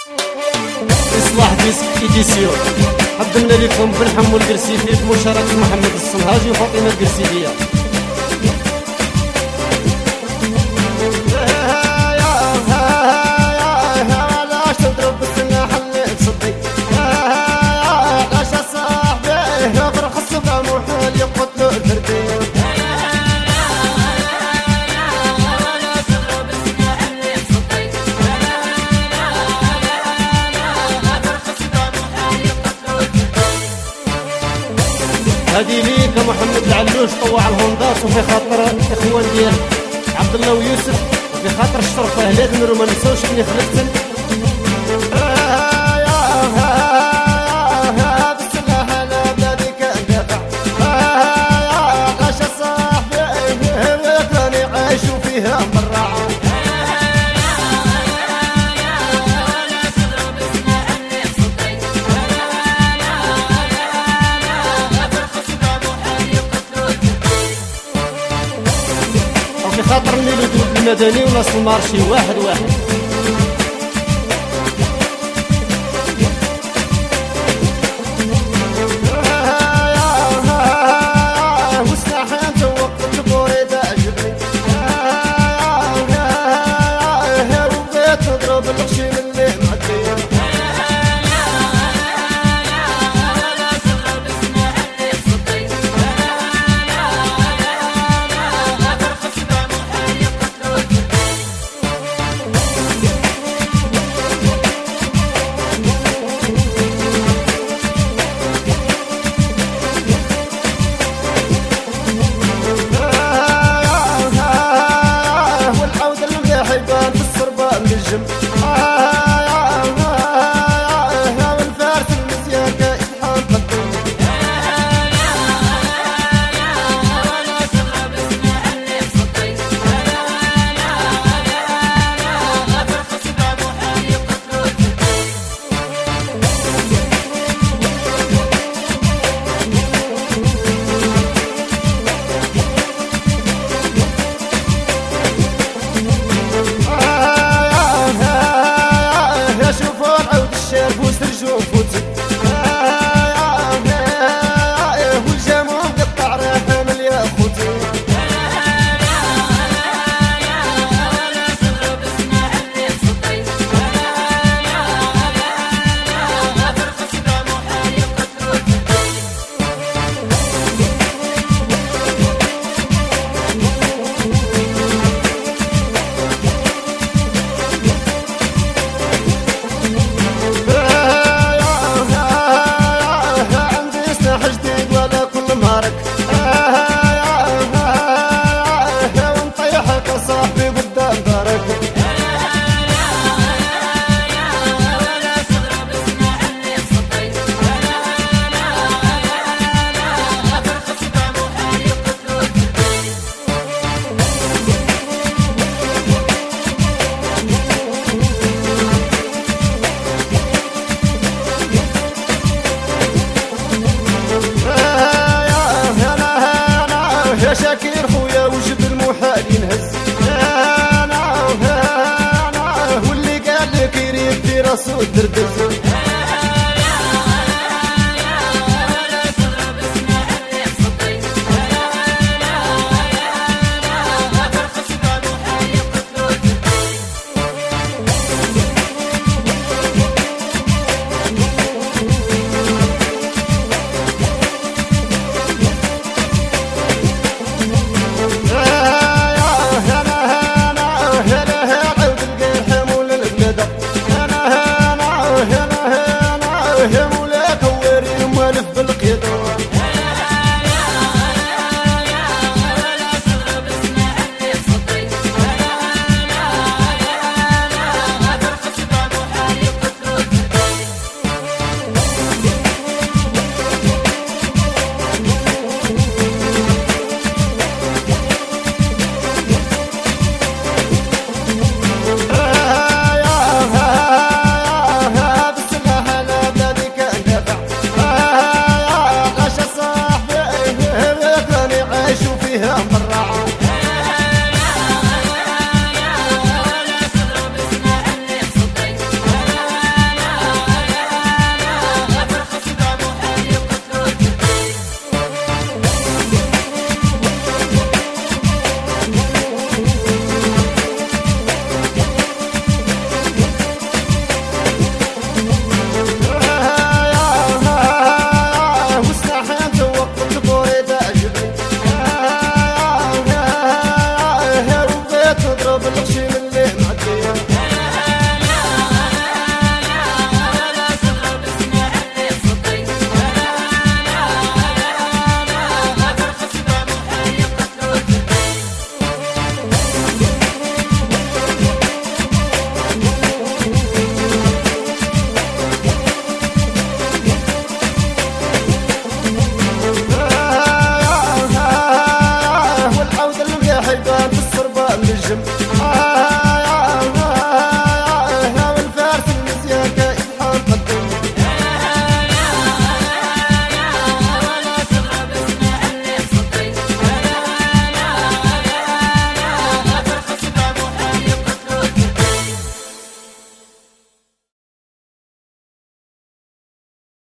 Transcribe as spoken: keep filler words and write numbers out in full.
إصلاح ديسك إديسيون قدمنا لكم بن حمو القرسيدي بمشاركة محمد الصنهاجي وفاطمة القرسيدية. هذه ليك محمد العلوش طوع الهونداس وفي خاطر الاخوان ديال عبد الله ويوسف وفي خاطر الشرفه هلال نور ما نساوش اللي خلفتن. بالسلاح على بلادي كندافع عاش صاحبي راني عايش فيها مرة. خاطر نيلو دود المدني وناس المارشي واحد واحد. مستحيل توقف البوريدة عجبني وبغيت نضرب الغشي من اللي معدي. والفارس المزيان كيتحان قدم ونطيحك صاحبي قدام دارك. يا شاكر خويا وجب المحال ينهز انا انا واللي قال لك يريد في راسو الدردز.